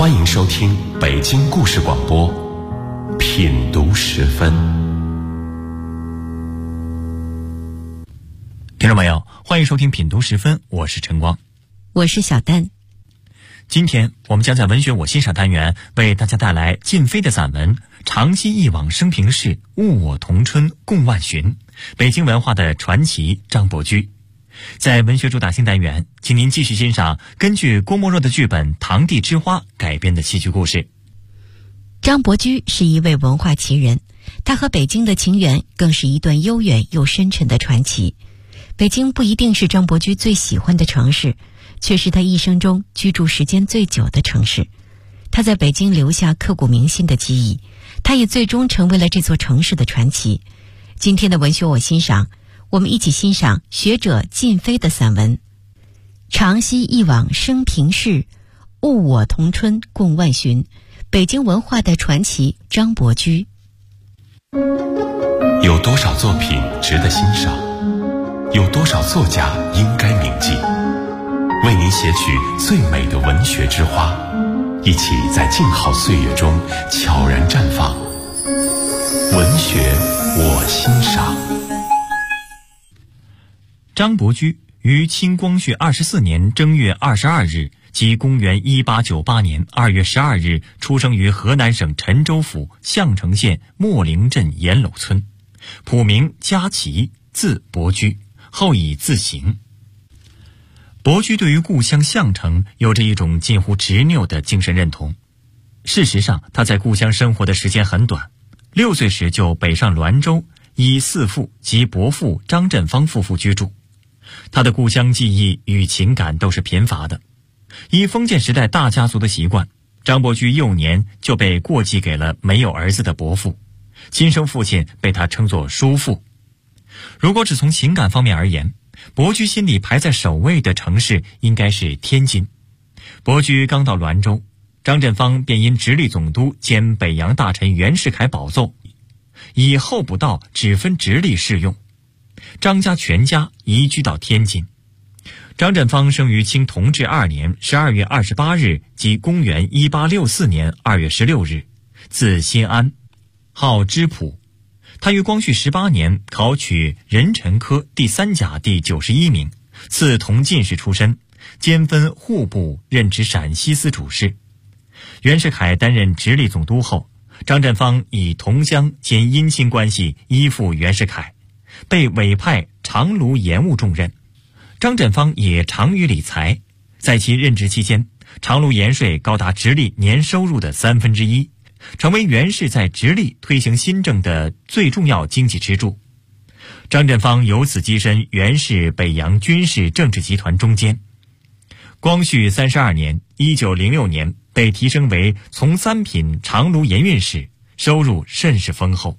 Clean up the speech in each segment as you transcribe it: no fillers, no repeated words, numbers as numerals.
欢迎收听北京故事广播品读时分。 听众朋友，欢迎收听品读时分，我是晨光， 我是小丹。 今天我们将在文学我欣赏单元为大家带来靳飞的散文《长期一往生平事，物我同春共万寻》，北京文化的传奇张伯驹。在文学主打新单元，请您继续欣赏根据郭沫若的剧本《堂弟之花》改编的戏剧故事。 张伯驹是一位文化奇人，他和北京的情缘更是一段悠远又深沉的传奇。北京不一定是张伯驹最喜欢的城市，却是他一生中居住时间最久的城市。他在北京留下刻骨铭心的记忆，他也最终成为了这座城市的传奇。今天的文学我欣赏，我们一起欣赏学者靳飞的散文《长期一往生平事，物我同春共万寻》，北京文化的传奇张伯驹。 有多少作品值得欣赏？有多少作家应该铭记？为您写取最美的文学之花，一起在静好岁月中悄然绽放。文学我欣赏。 张伯驹于清光绪24年正月22日，即公元1898年2月12日，出生于河南省陈州府项城县秣陵镇严楼村，谱名嘉琪，字伯驹，后以字行。伯驹对于故乡项城有着一种近乎执拗的精神认同。事实上，他在故乡生活的时间很短，6岁时就北上滦州，依嗣父及伯父张振芳夫妇居住。他的故乡记忆与情感都是贫乏的。依封建时代大家族的习惯，张伯驹幼年就被过继给了没有儿子的伯父，亲生父亲被他称作叔父。如果只从情感方面而言，伯驹心里排在首位的城市应该是天津。伯驹刚到滦州，张振芳便因直隶总督兼北洋大臣袁世凯宝奏，以候补道只分直隶适用，张家全家移居到天津。张振芳生于清同治2年12月28日，即公元1864年2月16日，字新安，号知朴。他于光绪18年考取壬辰科第3甲第91名，赐同进士出身，兼分户部，任职陕西司主事。袁世凯担任直隶总督后，张振芳以同乡兼姻亲关系依附袁世凯，被委派长芦盐务重任。张振芳也长于理财，在其任职期间，长芦盐税高达直隶年收入的1/3，成为袁氏在直隶推行新政的最重要经济支柱。张振芳由此跻身袁氏北洋军事政治集团中间。光绪32年1906年被提升为从3品长芦盐运使，收入甚是丰厚。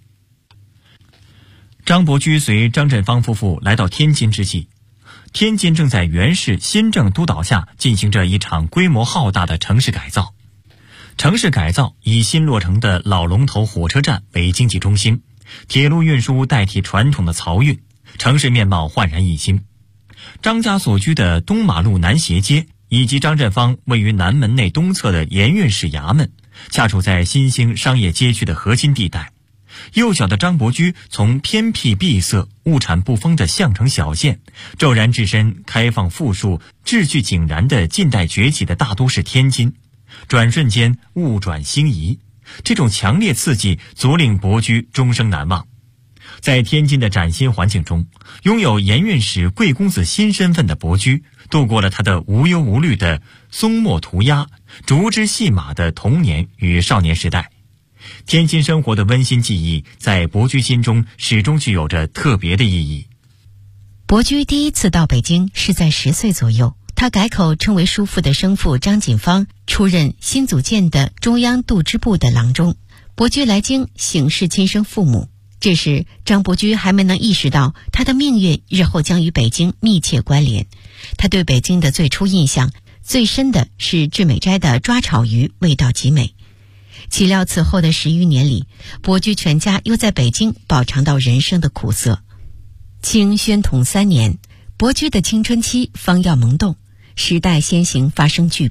张伯驹随张振芳夫妇来到天津之际，天津正在袁氏新政督导下进行着一场规模浩大的城市改造。城市改造以新落成的老龙头火车站为经济中心，铁路运输代替传统的漕运，城市面貌焕然一新。张家所居的东马路南斜街，以及张振芳位于南门内东侧的盐运使衙门，恰处在新兴商业街区的核心地带。幼小的张伯驹从偏僻闭塞、物产不丰的项城小县，骤然置身开放富庶、秩序井然的近代崛起的大都市天津，转瞬间物转星移。这种强烈刺激足令伯驹终生难忘。在天津的崭新环境中，拥有盐运使贵公子新身份的伯驹，度过了他的无忧无虑的松墨涂鸦、竹枝戏马的童年与少年时代。天津生活的温馨记忆在伯驹心中始终具有着特别的意义。 伯驹第一次到北京是在10岁左右，他改口称为叔父的生父张锦芳出任新组建的中央度支部的郎中。伯驹来京省视亲生父母，这时张伯驹还没能意识到他的命运日后将与北京密切关联。他对北京的最初印象最深的是致美斋的抓炒鱼味道极美。岂料此后的10余年里，伯驹全家又在北京饱尝到人生的苦涩。清宣统3年，伯驹的青春期方要萌动，时代先行发生巨变，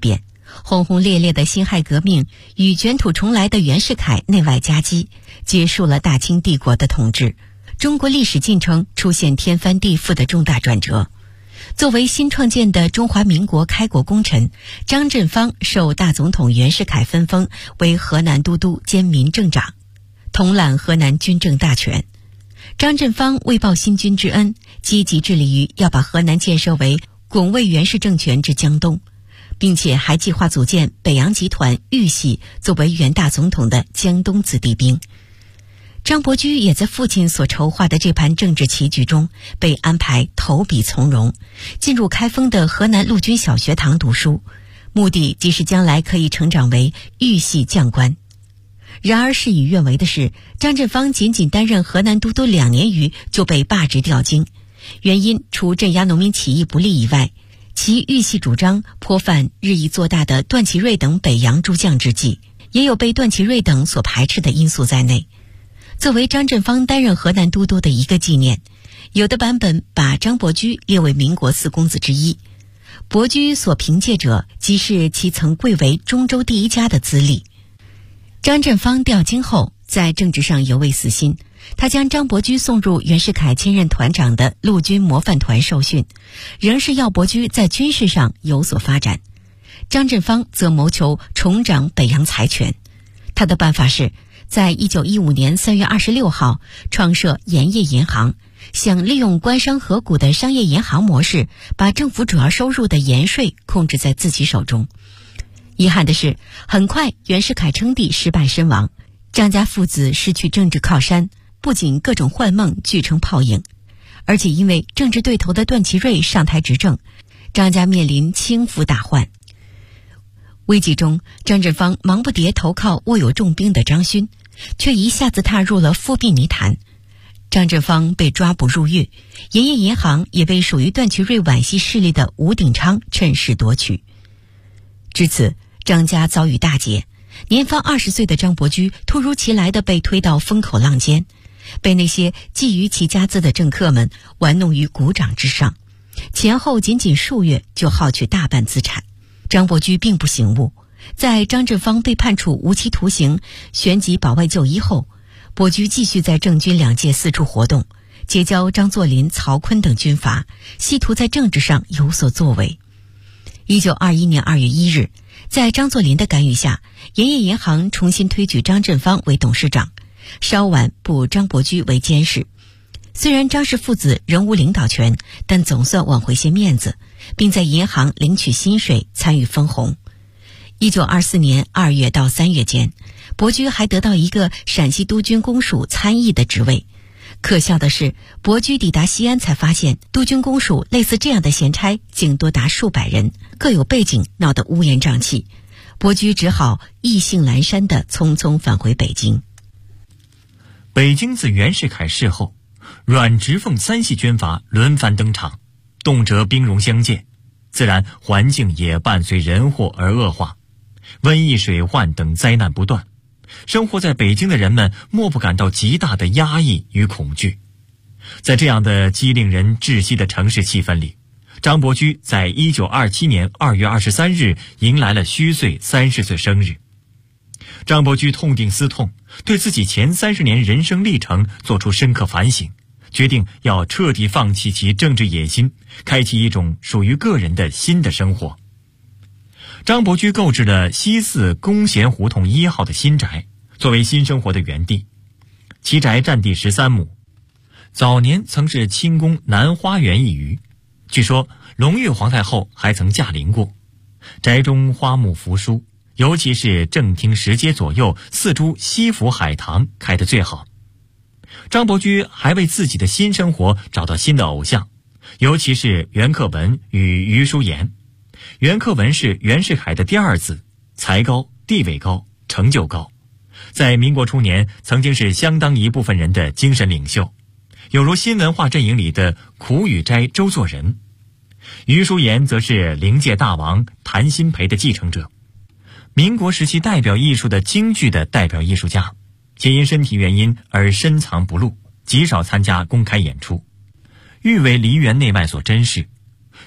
轰轰烈烈的辛亥革命与卷土重来的袁世凯内外夹击，结束了大清帝国的统治，中国历史进程出现天翻地覆的重大转折。作为新创建的中华民国开国功臣，张振芳受大总统袁世凯分封为河南都督兼民政长，统揽河南军政大权。张振芳为报新君之恩，积极致力于要把河南建设为拱卫袁氏政权之江东，并且还计划组建北洋集团豫系作为袁大总统的江东子弟兵。张伯驹也在父亲所筹划的这盘政治棋局中被安排投笔从戎，进入开封的河南陆军小学堂读书，目的即是将来可以成长为豫系将官。然而事与愿违的是，张振芳仅仅担任河南都督2年余就被罢职调京，原因除镇压农民起义不利以外，其豫系主张颇犯日益做大的段祺瑞等北洋诸将之忌，也有被段祺瑞等所排斥的因素在内。作为张振芳担任河南都督的一个纪念，有的版本把张伯驹列为民国4公子之一。伯驹所凭借者即是其曾贵为中州第一家的资历。张振芳调京后，在政治上犹未死心，他将张伯驹送入袁世凯兼任团长的陆军模范团受训，仍是要伯驹在军事上有所发展。张振芳则谋求重掌北洋财权，他的办法是在1915年3月26号创设盐业银行，想利用官商合股的商业银行模式，把政府主要收入的盐税控制在自己手中。遗憾的是，很快袁世凯称帝失败身亡，张家父子失去政治靠山，不仅各种幻梦俱成泡影，而且因为政治对头的段祺瑞上台执政，张家面临倾覆大患。危急中，张振芳忙不迭投靠握有重兵的张勋，却一下子踏入了复辟泥潭。张振芳被抓捕入狱，盐业银行也被属于段祺瑞皖系势力的吴鼎昌趁势夺取。至此，张家遭遇大劫，年方20岁的张伯驹突如其来地被推到风口浪尖，被那些觊觎其家资的政客们玩弄于股掌之上，前后仅仅数月就耗去大半资产。张伯驹并不醒悟，在张振芳被判处无期徒刑、旋即保外就医后，伯驹继续在政军两界四处活动，结交张作霖、曹锟等军阀，企图在政治上有所作为。1921年2月1日，在张作霖的干预下，盐业银行重新推举张振芳为董事长，稍晚补张伯驹为监事。虽然张氏父子仍无领导权，但总算挽回些面子，并在银行领取薪水，参与分红。1924年2月到3月间，伯驹还得到一个陕西督军公署参议的职位。可笑的是，伯驹抵达西安才发现，督军公署类似这样的闲差竟多达数百人，各有背景，闹得乌烟瘴气。伯驹只好意兴阑珊地匆匆返回北京。 北京自袁世凯逝后，阮直奉三系军阀轮番登场，动辄兵戎相见，自然环境也伴随人祸而恶化，瘟疫、水患等灾难不断。生活在北京的人们莫不感到极大的压抑与恐惧。在这样的激令人窒息的城市气氛里，张伯驹在1927年2月23日迎来了虚岁30岁生日。张伯驹痛定思痛，对自己前30年人生历程做出深刻反省，决定要彻底放弃其政治野心，开启一种属于个人的新的生活。张伯驹购置了西四弓弦胡同1号的新宅，作为新生活的园地。其宅占地13亩，早年曾是清宫南花园一隅。据说隆裕皇太后还曾驾临过。宅中花木扶疏，尤其是正厅10阶左右4株西府海棠开得最好。张伯驹还为自己的新生活找到新的偶像，尤其是袁克文与余叔岩。袁克文是袁世凯的第二子，才高、地位高、成就高，在民国初年曾经是相当一部分人的精神领袖，有如新文化阵营里的苦雨斋、周作人。余叔岩则是灵界大王谭鑫培的继承者，民国时期代表艺术的京剧的代表艺术家，且因身体原因而深藏不露，极少参加公开演出，愈为梨园内外所珍视。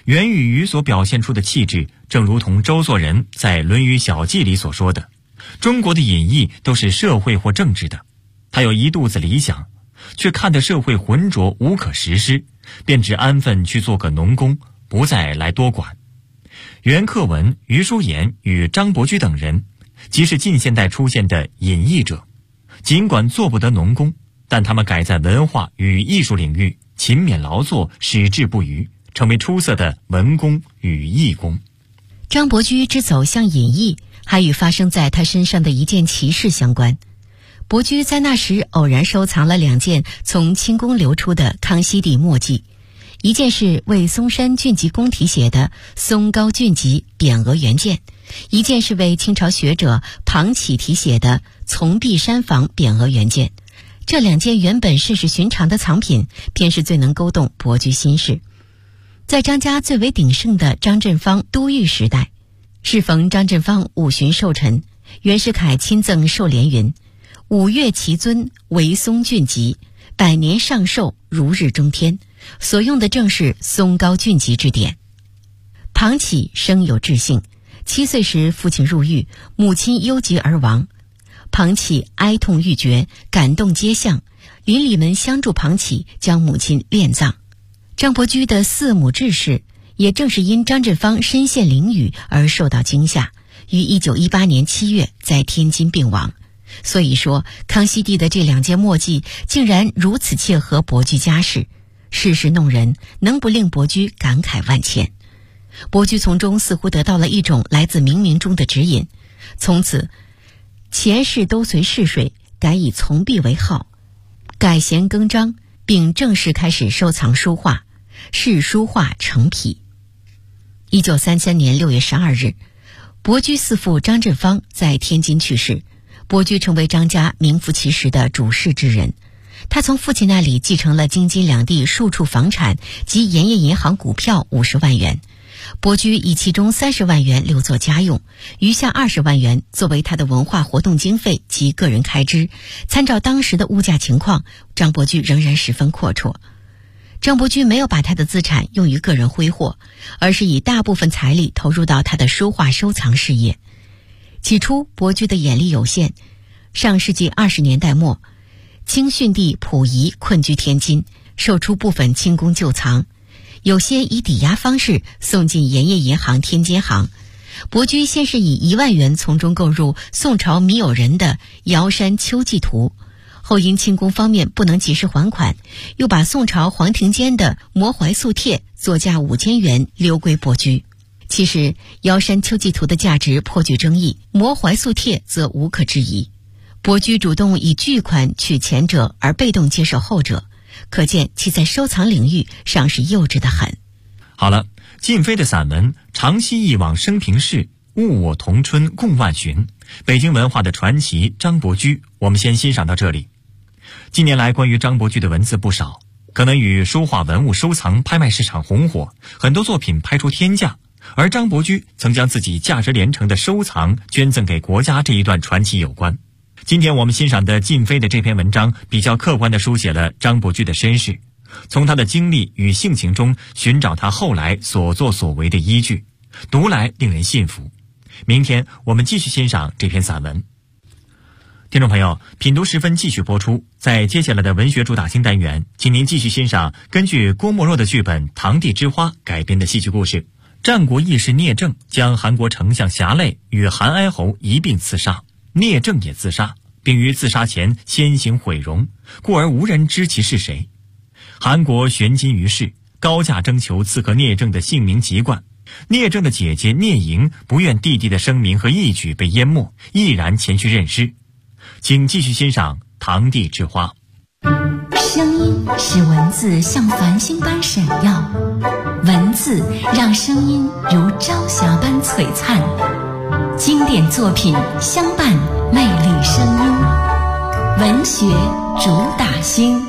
袁宇瑜所表现出的气质，正如同周作人在《论语小记》里所说的，中国的隐逸都是社会或政治的。他有一肚子理想，却看得社会浑浊无可实施，便只安分去做个农工，不再来多管。袁克文、余叔岩与张伯驹等人，即是近现代出现的隐逸者。尽管做不得农工，但他们改在文化与艺术领域勤勉劳作，矢志不渝，成为出色的文工与艺工。 张伯驹之走向隐逸，还与发生在他身上的一件奇事相关。伯驹在那时偶然收藏了2件从清宫流出的康熙帝墨迹，一件是为嵩山郡籍公题写的松高郡籍匾额原件，一件是为清朝学者庞启题写的从壁山房匾额原件。这2件原本甚是寻常的藏品，偏是最能勾动伯驹心事。在张家最为鼎盛的张振芳都御时代，适逢张振芳5旬寿辰，袁世凯亲赠寿联云：5月其尊，为松郡籍，100年上寿，如日中天。所用的正是松高郡籍之典。庞启生有志性，7岁时父亲入狱，母亲忧疾而亡。庞启哀痛欲绝，感动街巷，邻里们相助庞启将母亲殓葬。张伯驹的4母志士，也正是因张振芳身陷囹圄而受到惊吓，于1918年7月在天津病亡。所以说，康熙帝的这2件墨迹竟然如此切合伯驹家世，世事弄人，能不令伯驹感慨万千？伯驹从中似乎得到了一种来自冥冥中的指引，从此前世都随逝水，改以从笔为号，改弦更张，并正式开始收藏书画，视书画成癖。1933年6月12日，伯驹4父张振芳在天津去世，伯驹成为张家名副其实的主事之人。他从父亲那里继承了京津两地数处房产及盐业银行股票50万元。伯驹以其中30万元留作家用，余下20万元作为他的文化活动经费及个人开支。参照当时的物价情况，张伯驹仍然十分阔绰。张伯驹没有把他的资产用于个人挥霍，而是以大部分财力投入到他的书画收藏事业。起初伯驹的眼力有限，上世纪20年代末，清训帝溥仪困居天津，售出部分清宫旧藏，有些以抵押方式送进盐业银行天津行。伯驹先是以1万元从中购入宋朝米友仁的《瑶山秋季图》，后因清宫方面不能及时还款，又把宋朝黄庭坚的《摩怀素帖》作价5000元留归伯驹。其实《瑶山秋季图》的价值颇具争议，《摩怀素帖》则无可置疑。伯驹主动以巨款取前者，而被动接受后者，可见其在收藏领域尚是幼稚得很。 好了，靳飞的散文《长期忆往生平事，物我同春共万寻》，北京文化的传奇张伯驹，我们先欣赏到这里。近年来关于张伯驹的文字不少，可能与书画文物收藏拍卖市场红火，很多作品拍出天价，而张伯驹曾将自己价值连城的收藏捐赠给国家这一段传奇有关。今天我们欣赏的靳飞的这篇文章比较客观地书写了张伯驹的身世，从他的经历与性情中寻找他后来所作所为的依据，读来令人信服。明天我们继续欣赏这篇散文。听众朋友，品读时分继续播出，在接下来的文学主打星单元，请您继续欣赏根据郭沫若的剧本《堂弟之花》改编的戏剧故事。战国义士聂政将韩国丞相侠累与韩哀侯一并刺杀，聂政也自杀，并于自杀前先行毁容，故而无人知其是谁。韩国悬金于世，高价征求刺客聂政的姓名籍贯。聂政的姐姐聂莹不愿弟弟的声名和义举被淹没，毅然前去认尸。请继续欣赏《堂弟之花》。 声音使文字像繁星般闪耀，文字让声音如朝霞般璀璨。经典作品相伴魅力声音，文学主打星。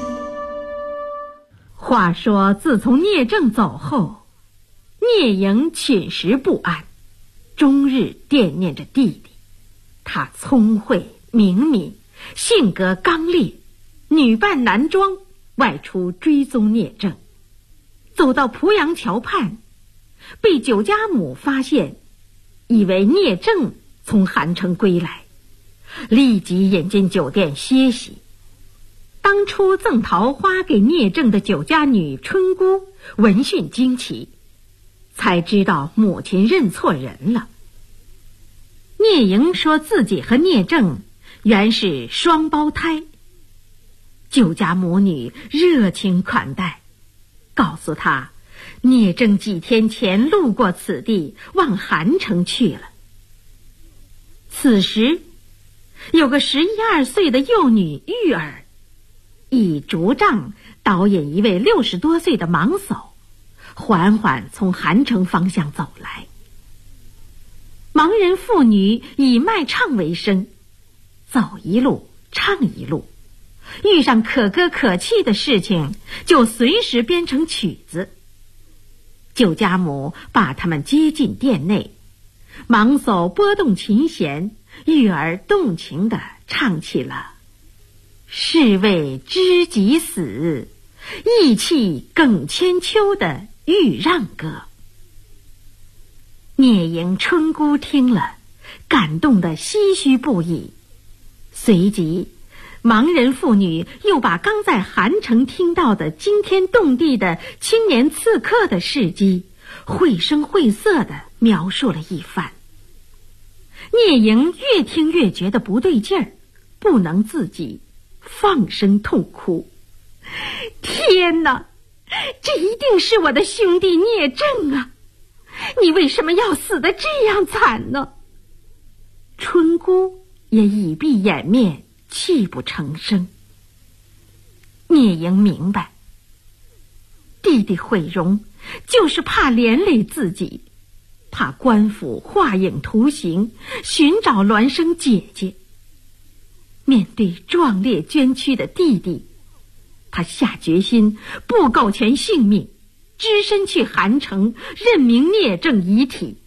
话说自从聂政走后，聂莹寝食不安，终日惦念着弟弟。他聪慧明敏，性格刚烈，女扮男装外出追踪聂政。走到濮阳桥畔， 被酒家母发现，以为聂政从韩城归来，立即引进酒店歇息。当初赠桃花给聂政的酒家女春姑闻讯惊奇，才知道母亲认错人了。聂莹说自己和聂政原是双胞胎，酒家母女热情款待，告诉他聂政几天前路过此地，往韩城去了。此时有个11、12岁的幼女玉儿，以竹杖导引一位60多岁的盲叟，缓缓从韩城方向走来。盲人妇女以卖唱为生，走一路唱一路，遇上可歌可泣的事情，就随时编成曲子。酒家母把他们接进店内，盲叟拨动琴弦，玉儿动情地唱起了是为知己死，意气更千秋的豫让歌。聂莹、春姑听了，感动得唏嘘不已。随即盲人妇女又把刚在韩城听到的惊天动地的青年刺客的事迹绘声绘色地描述了一番。聂莹越听越觉得不对劲儿，不能自己，放声痛哭。天哪，这一定是我的兄弟聂政啊！你为什么要死得这样惨呢？春姑也已闭掩面，泣不成声。聂莹明白，弟弟毁容就是怕连累自己，怕官府画影图形，寻找孪生姐姐。面对壮烈捐躯的弟弟，他下决心不苟全性命，只身去韩城任命聂政遗体。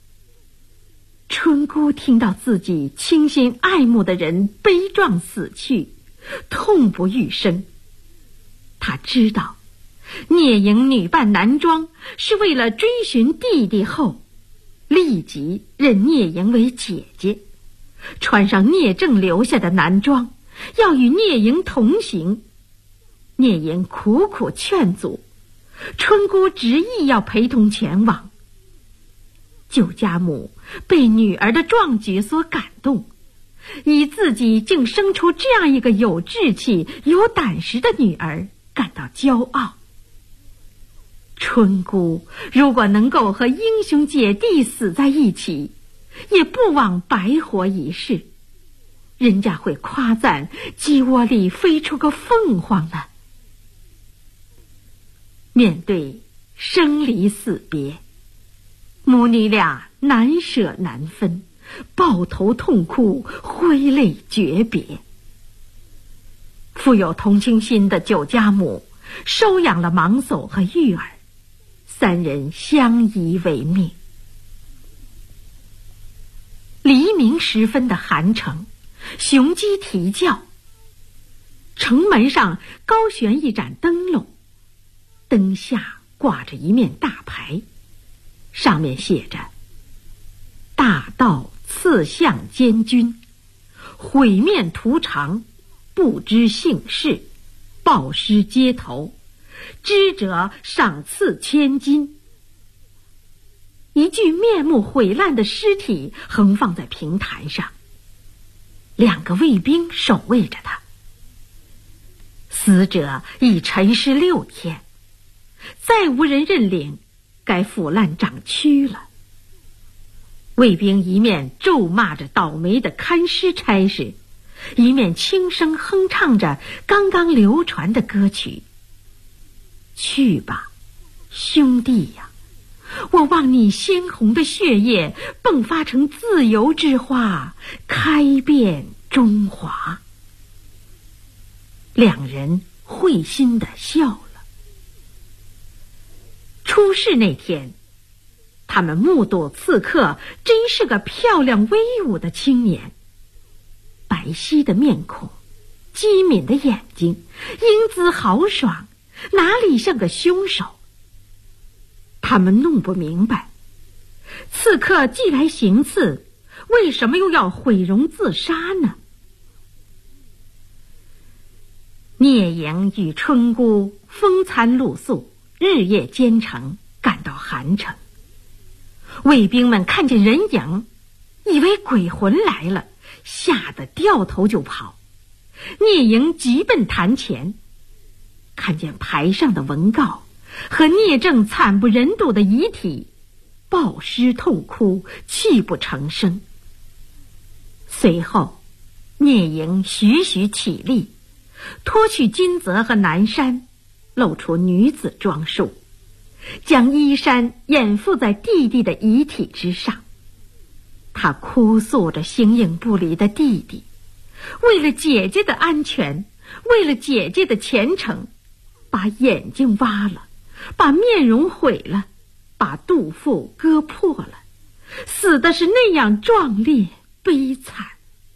春姑听到自己倾心爱慕的人悲壮死去，痛不欲生。她知道聂莹女扮男装是为了追寻弟弟后，立即认聂莹为姐姐，穿上聂政留下的男装，要与聂莹同行。聂莹苦苦劝阻，春姑执意要陪同前往。酒家母被女儿的壮举所感动，以自己竟生出这样一个有志气、有胆识的女儿感到骄傲。春姑如果能够和英雄姐弟死在一起，也不枉白活一世，人家会夸赞鸡窝里飞出个凤凰呢。面对生离死别，母女俩难舍难分，抱头痛哭，挥泪诀别。富有同情心的酒家母收养了盲叟和玉儿，三人相依为命。黎明时分的韩城，雄鸡啼叫，城门上高悬一盏灯笼，灯下挂着一面大牌，上面写着大盗刺向监军，毁面图长，不知姓氏，暴尸街头，知者赏赐1000金。一具面目毁烂的尸体横放在平台上，2个卫兵守卫着他。死者已沉尸6天，再无人认领，该腐烂长蛆了。卫兵一面咒骂着倒霉的看尸差事，一面轻声哼唱着刚刚流传的歌曲：去吧，兄弟呀，我望你鲜红的血液迸发成自由之花，开遍中华。2人会心地笑了。出事那天，他们目睹刺客真是个漂亮威武的青年，白皙的面孔，机敏的眼睛，英姿豪爽，哪里像个凶手？ 他们弄不明白，刺客既来行刺，为什么又要毁容自杀呢？聂营与春姑风餐露宿，日夜兼程，赶到韩城。卫兵们看见人影，以为鬼魂来了，吓得掉头就跑。聂营急奔坛前，看见牌上的文告和聂政惨不忍睹的遗体，抱尸痛哭，泣不成声。随后聂营徐徐起立，脱去金泽和南衫，露出女子装束，将衣衫掩覆在弟弟的遗体之上。他哭诉着形影不离的弟弟，为了姐姐的安全，为了姐姐的前程，把眼睛挖了，把面容毁了，把肚腹割破了，死的是那样壮烈悲惨。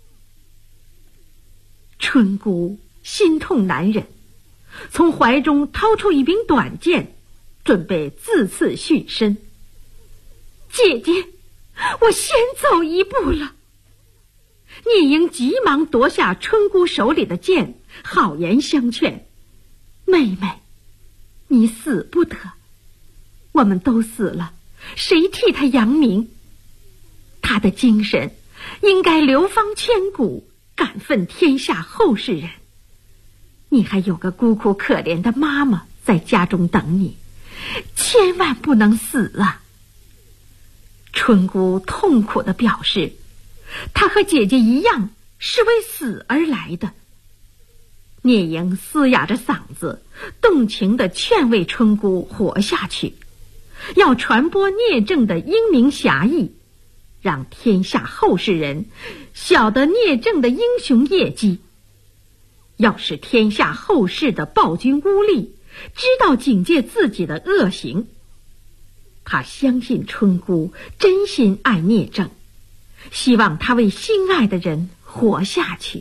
春姑心痛难忍，从怀中掏出一柄短剑，准备自刺殉身。姐姐，我先走一步了。聂营急忙夺下春姑手里的剑，好言相劝：妹妹，你死不得，我们都死了，谁替他扬名？他的精神应该流芳千古，感奋天下后世人。你还有个孤苦可怜的妈妈在家中等你，千万不能死啊！春姑痛苦地表示，她和姐姐一样是为死而来的。聂营嘶哑着嗓子，动情地劝慰春姑活下去，要传播聂政的英明侠义，让天下后世人晓得聂政的英雄业绩。要使天下后世的暴君污吏知道警戒自己的恶行。他相信春姑真心爱聂政，希望他为心爱的人活下去。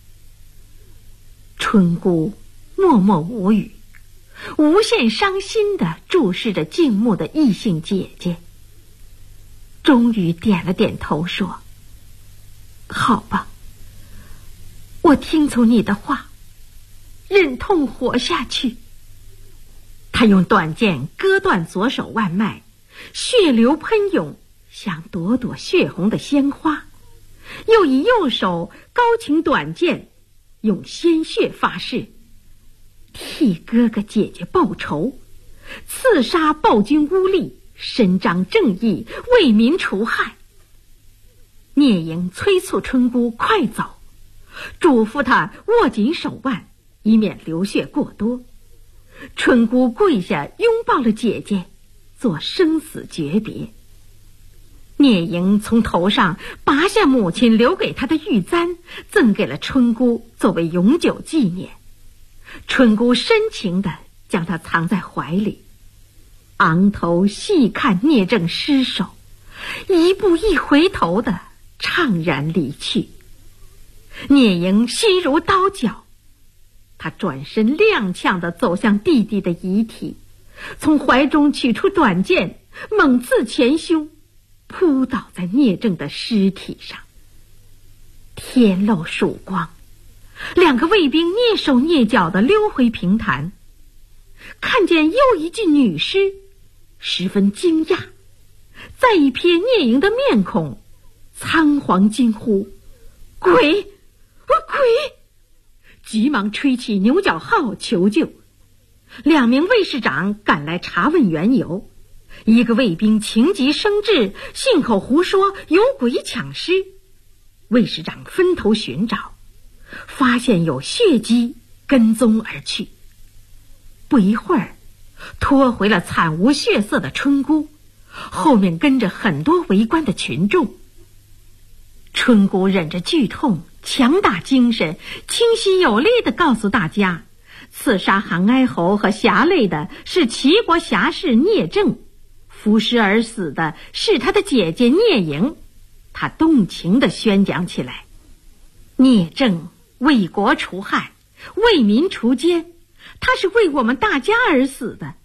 春姑默默无语，无限伤心地注视着静穆的异性姐姐，终于点了点头说：好吧，我听从你的话，忍痛活下去。他用短剑割断左手腕脉，血流喷涌，像朵朵血红的鲜花，又以右手高擎短剑，用鲜血发誓，替哥哥姐姐报仇，刺杀暴君污吏，伸张正义，为民除害。聂营催促春姑快走，嘱咐她握紧手腕，以免流血过多。春姑跪下拥抱了姐姐，做生死诀别。聂营从头上拔下母亲留给她的玉簪，赠给了春姑作为永久纪念。春姑深情地将它藏在怀里，昂头细看聂政尸首，一步一回头地怅然离去。聂营心如刀绞，他转身踉跄地走向弟弟的遗体，从怀中取出短剑，猛刺前胸，扑倒在聂政的尸体上。天漏曙光，两个卫兵蹑手蹑脚地溜回平潭，看见又一具女尸，十分惊讶，再一瞥聂营的面孔，仓皇惊呼：鬼！鬼！急忙吹起牛角号求救。两名卫士长赶来查问缘由，一个卫兵情急生智，信口胡说有鬼抢尸。卫士长分头寻找，发现有血迹，跟踪而去。不一会儿，拖回了惨无血色的春姑，后面跟着很多围观的群众。春姑忍着剧痛，强打精神，清晰有力地告诉大家，刺杀韩哀侯和侠累的是齐国侠士聂政，伏尸而死的是他的姐姐聂营。他动情地宣讲起来：聂政为国除害，为民除奸，他是为我们大家而死的，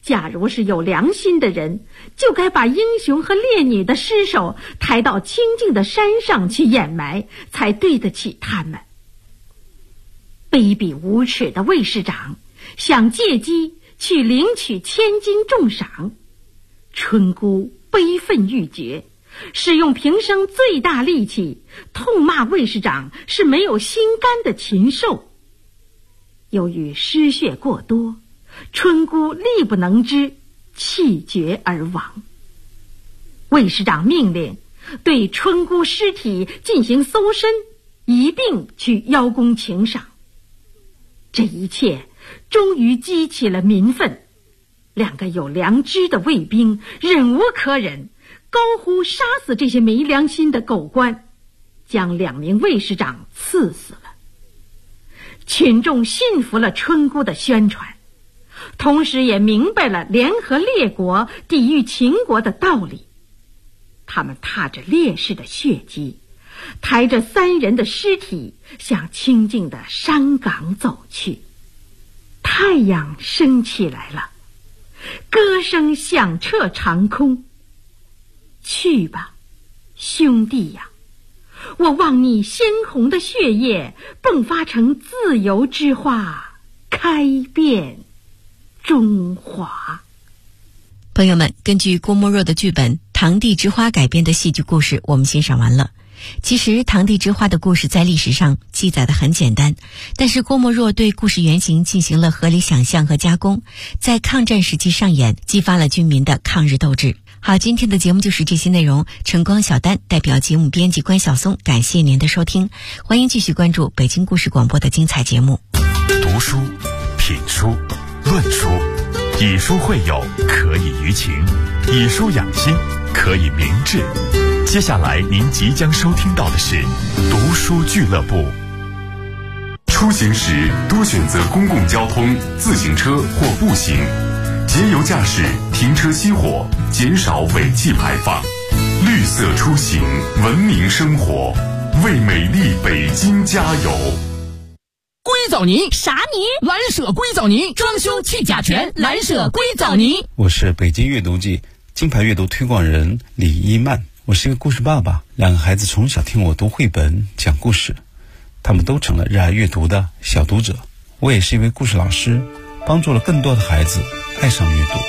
假如是有良心的人，就该把英雄和烈女的尸首抬到清静的山上去掩埋，才对得起他们。卑鄙无耻的卫士长想借机去领取千金重赏，春姑悲愤欲绝，使用平生最大力气痛骂卫士长是没有心肝的禽兽。由于失血过多，春姑力不能支，气绝而亡。卫士长命令对春姑尸体进行搜身，一并去邀功请赏。这一切终于激起了民愤，两个有良知的卫兵忍无可忍，高呼杀死这些没良心的狗官，将2名卫士长刺死了。群众信服了春姑的宣传，同时也明白了联合列国抵御秦国的道理。他们踏着烈士的血迹，抬着3人的尸体向清静的山岗走去。太阳升起来了，歌声响彻长空。去吧，兄弟呀，我望你鲜红的血液迸发成自由之花，开遍中华。 朋友们，根据郭沫若的剧本《堂弟之花》改编的戏剧故事我们欣赏完了。其实堂弟之花的故事在历史上记载的很简单，但是郭沫若对故事原型进行了合理想象和加工，在抗战时期上演，激发了军民的抗日斗志。好，今天的节目就是这些内容。晨光小丹代表节目编辑关晓松，感谢您的收听，欢迎继续关注北京故事广播的精彩节目。 读书、品书、论书，以书会友，可以娱情；以书养心，可以明志。接下来您即将收听到的是读书俱乐部。出行时多选择公共交通、自行车或步行，节油驾驶，停车熄火，减少尾气排放。绿色出行，文明生活，为美丽北京加油！ 硅藻泥啥泥？ 蓝舍硅藻泥，装修去甲醛，蓝舍硅藻泥。 我是北京阅读季金牌阅读推广人李一曼，我是一个故事爸爸，2个孩子从小听我读绘本讲故事，他们都成了热爱阅读的小读者。我也是一位故事老师，帮助了更多的孩子爱上阅读。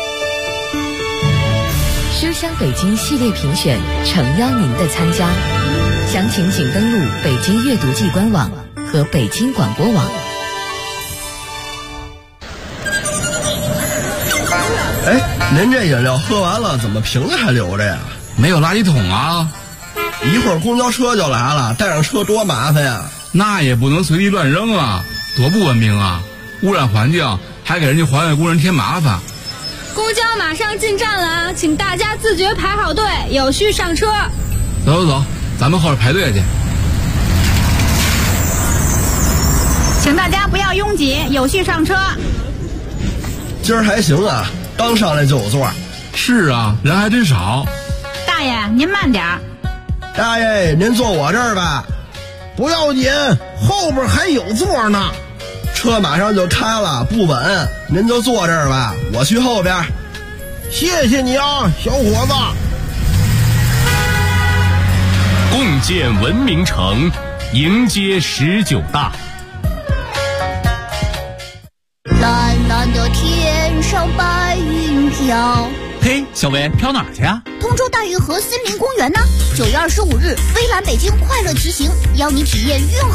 书香北京系列评选诚邀您的参加，详情请登录北京阅读季官网和北京广播网。 您这饮料喝完了怎么瓶子还留着呀？ 没有垃圾桶啊。 一会儿公交车就来了，带上车多麻烦呀。 那也不能随地乱扔啊，多不文明啊，污染环境，还给人家环卫工人添麻烦。 公交马上进站了，请大家自觉排好队，有序上车。 走，咱们后边排队去。 请大家不要拥挤，有序上车。 今儿还行啊，刚上来就有座。 是啊，人还真少。 大爷，您慢点儿。 大爷，您坐我这儿吧。不要紧，后边还有座呢。车马上就开了，不稳，您就坐这儿吧，我去后边。谢谢你啊，小伙子。 共建文明城，迎接19大。 蓝蓝的天上白云飘。 嘿，小薇，飘哪儿去啊？ 通州大运河森林公园呢？9月25日，微蓝北京快乐骑行，邀你体验运河